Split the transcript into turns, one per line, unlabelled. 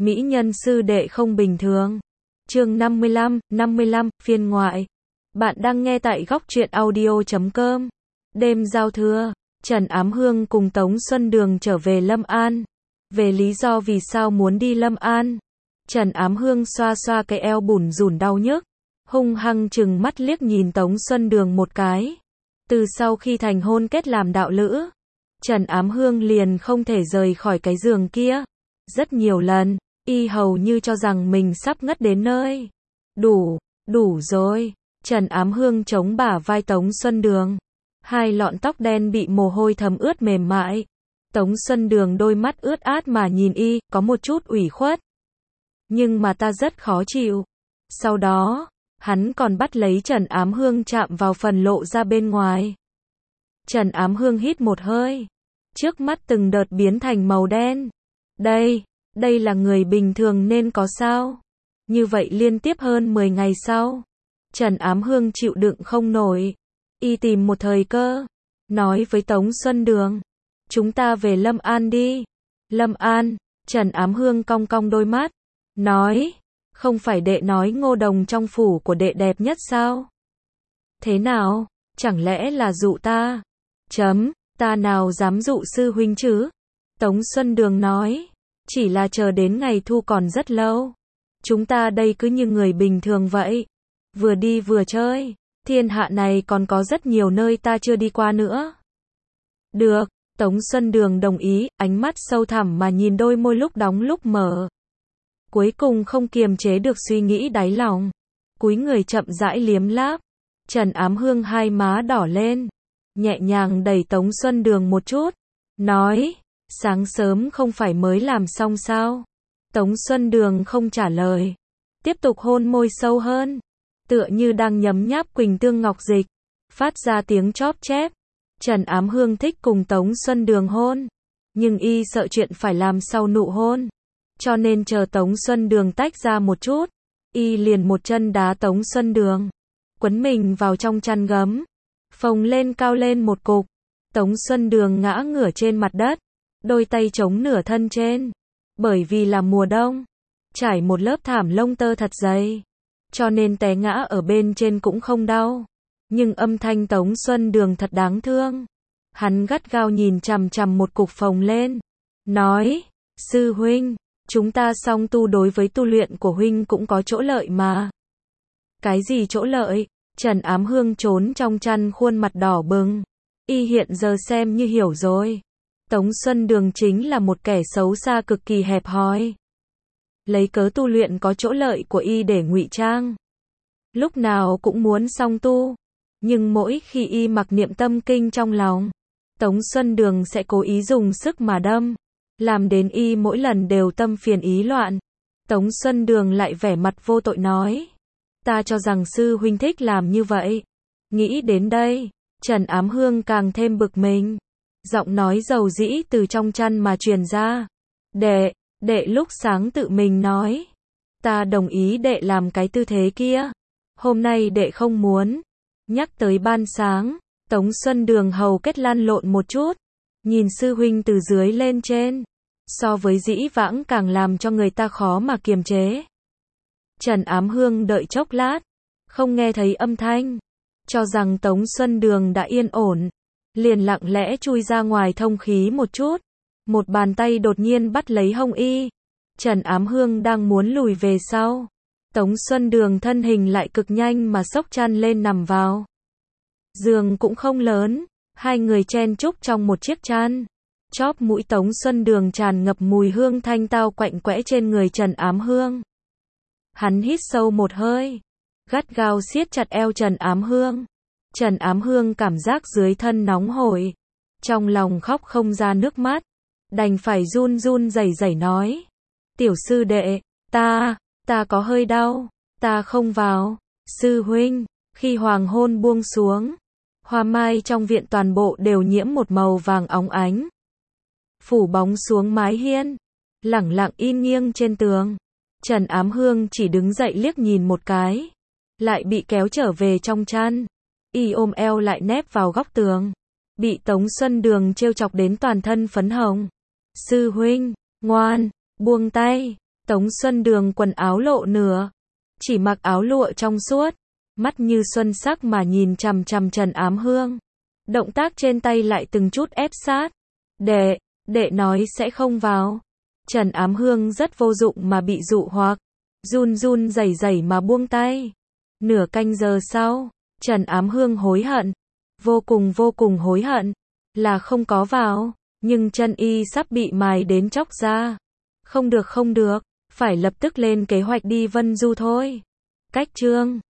Mỹ nhân sư đệ không bình thường. Chương 55, phiên ngoại. Bạn đang nghe tại góc truyện audio.com. Đêm giao thừa, Trần Ám Hương cùng Tống Xuân Đường trở về Lâm An. Về lý do vì sao muốn đi Lâm An, Trần Ám Hương xoa xoa cái eo bủn rủn đau nhức, hung hăng trừng mắt liếc nhìn Tống Xuân Đường một cái. Từ sau khi thành hôn kết làm đạo lữ, Trần Ám Hương liền không thể rời khỏi cái giường kia. Rất nhiều lần, y hầu như cho rằng mình sắp ngất đến nơi. Đủ rồi. Trần Ám Hương chống bả vai Tống Xuân Đường. Hai lọn tóc đen bị mồ hôi thấm ướt mềm mại. Tống Xuân Đường đôi mắt ướt át mà nhìn y, có một chút ủy khuất. Nhưng mà ta rất khó chịu. Sau đó, hắn còn bắt lấy Trần Ám Hương chạm vào phần lộ ra bên ngoài. Trần Ám Hương hít một hơi. Trước mắt từng đợt biến thành màu đen. Đây là người bình thường nên có sao? Như vậy liên tiếp hơn 10 ngày sau, Trần Ám Hương chịu đựng không nổi. Y tìm một thời cơ, nói với Tống Xuân Đường, chúng ta về Lâm An đi. Lâm An, Trần Ám Hương cong cong đôi mắt, nói, không phải đệ nói Ngô Đồng trong phủ của đệ đẹp nhất sao? Thế nào, chẳng lẽ là dụ ta? Ta nào dám dụ sư huynh chứ? Tống Xuân Đường nói, chỉ là chờ đến ngày thu còn rất lâu. Chúng ta đây cứ như người bình thường vậy. Vừa đi vừa chơi. Thiên hạ này còn có rất nhiều nơi ta chưa đi qua nữa. Được, Tống Xuân Đường đồng ý, ánh mắt sâu thẳm mà nhìn đôi môi lúc đóng lúc mở. Cuối cùng không kiềm chế được suy nghĩ đáy lòng. Cúi người chậm rãi liếm láp. Trần Ám Hương hai má đỏ lên. Nhẹ nhàng đẩy Tống Xuân Đường một chút. Nói, sáng sớm không phải mới làm xong sao? Tống Xuân Đường không trả lời. Tiếp tục hôn môi sâu hơn. Tựa như đang nhấm nháp quỳnh tương ngọc dịch. Phát ra tiếng chóp chép. Trần Ám Hương thích cùng Tống Xuân Đường hôn. Nhưng y sợ chuyện phải làm sau nụ hôn. Cho nên chờ Tống Xuân Đường tách ra một chút. Y liền một chân đá Tống Xuân Đường. Quấn mình vào trong chăn gấm. Phồng lên cao lên một cục. Tống Xuân Đường ngã ngửa trên mặt đất. Đôi tay chống nửa thân trên. Bởi vì là mùa đông, trải một lớp thảm lông tơ thật dày, cho nên té ngã ở bên trên cũng không đau. Nhưng âm thanh Tống Xuân Đường thật đáng thương. Hắn gắt gao nhìn chằm chằm một cục phồng lên. Nói, sư huynh, chúng ta song tu đối với tu luyện của huynh cũng có chỗ lợi mà. Cái gì chỗ lợi? Trần Ám Hương trốn trong chăn khuôn mặt đỏ bừng. Y hiện giờ xem như hiểu rồi. Tống Xuân Đường chính là một kẻ xấu xa cực kỳ hẹp hòi. Lấy cớ tu luyện có chỗ lợi của y để ngụy trang. Lúc nào cũng muốn song tu. Nhưng mỗi khi y mặc niệm tâm kinh trong lòng, Tống Xuân Đường sẽ cố ý dùng sức mà đâm. Làm đến y mỗi lần đều tâm phiền ý loạn. Tống Xuân Đường lại vẻ mặt vô tội nói. Ta cho rằng sư huynh thích làm như vậy. Nghĩ đến đây, Trần Ám Hương càng thêm bực mình. Giọng nói dầu dĩ từ trong chăn mà truyền ra. Đệ lúc sáng tự mình nói. Ta đồng ý đệ làm cái tư thế kia. Hôm nay đệ không muốn. Nhắc tới ban sáng, Tống Xuân Đường hầu kết lăn lộn một chút. Nhìn sư huynh từ dưới lên trên. So với dĩ vãng càng làm cho người ta khó mà kiềm chế. Trần Ám Hương đợi chốc lát. Không nghe thấy âm thanh. Cho rằng Tống Xuân Đường đã yên ổn. Liền lặng lẽ chui ra ngoài thông khí một chút. Một bàn tay đột nhiên bắt lấy hông y. Trần Ám Hương đang muốn lùi về sau. Tống Xuân Đường thân hình lại cực nhanh mà xốc chăn lên nằm vào. Giường cũng không lớn. Hai người chen chúc trong một chiếc chăn. Chóp mũi Tống Xuân Đường tràn ngập mùi hương thanh tao quạnh quẽ trên người Trần Ám Hương. Hắn hít sâu một hơi. Gắt gao siết chặt eo Trần Ám Hương. Trần Ám Hương cảm giác dưới thân nóng hổi. Trong lòng khóc không ra nước mắt. Đành phải run run rẩy rẩy nói. Tiểu sư đệ, ta có hơi đau. Ta không vào. Sư huynh, khi hoàng hôn buông xuống. Hoa mai trong viện toàn bộ đều nhiễm một màu vàng óng ánh. Phủ bóng xuống mái hiên. Lẳng lặng in nghiêng trên tường. Trần Ám Hương chỉ đứng dậy liếc nhìn một cái. Lại bị kéo trở về trong chăn. Y ôm eo lại nép vào góc tường. Bị Tống Xuân Đường trêu chọc đến toàn thân phấn hồng. Sư huynh, ngoan, buông tay. Tống Xuân Đường quần áo lộ nửa, chỉ mặc áo lụa trong suốt, mắt như xuân sắc mà nhìn chằm chằm Trần Ám Hương. Động tác trên tay lại từng chút ép sát. Đệ nói sẽ không vào. Trần Ám Hương rất vô dụng mà bị dụ hoặc, run run rẩy rẩy mà buông tay. Nửa canh giờ sau, Trần Ám Hương hối hận, vô cùng hối hận, là không có vào, nhưng chân y sắp bị mài đến chóc ra. Không được, phải lập tức lên kế hoạch đi Vân Du thôi. Cách chương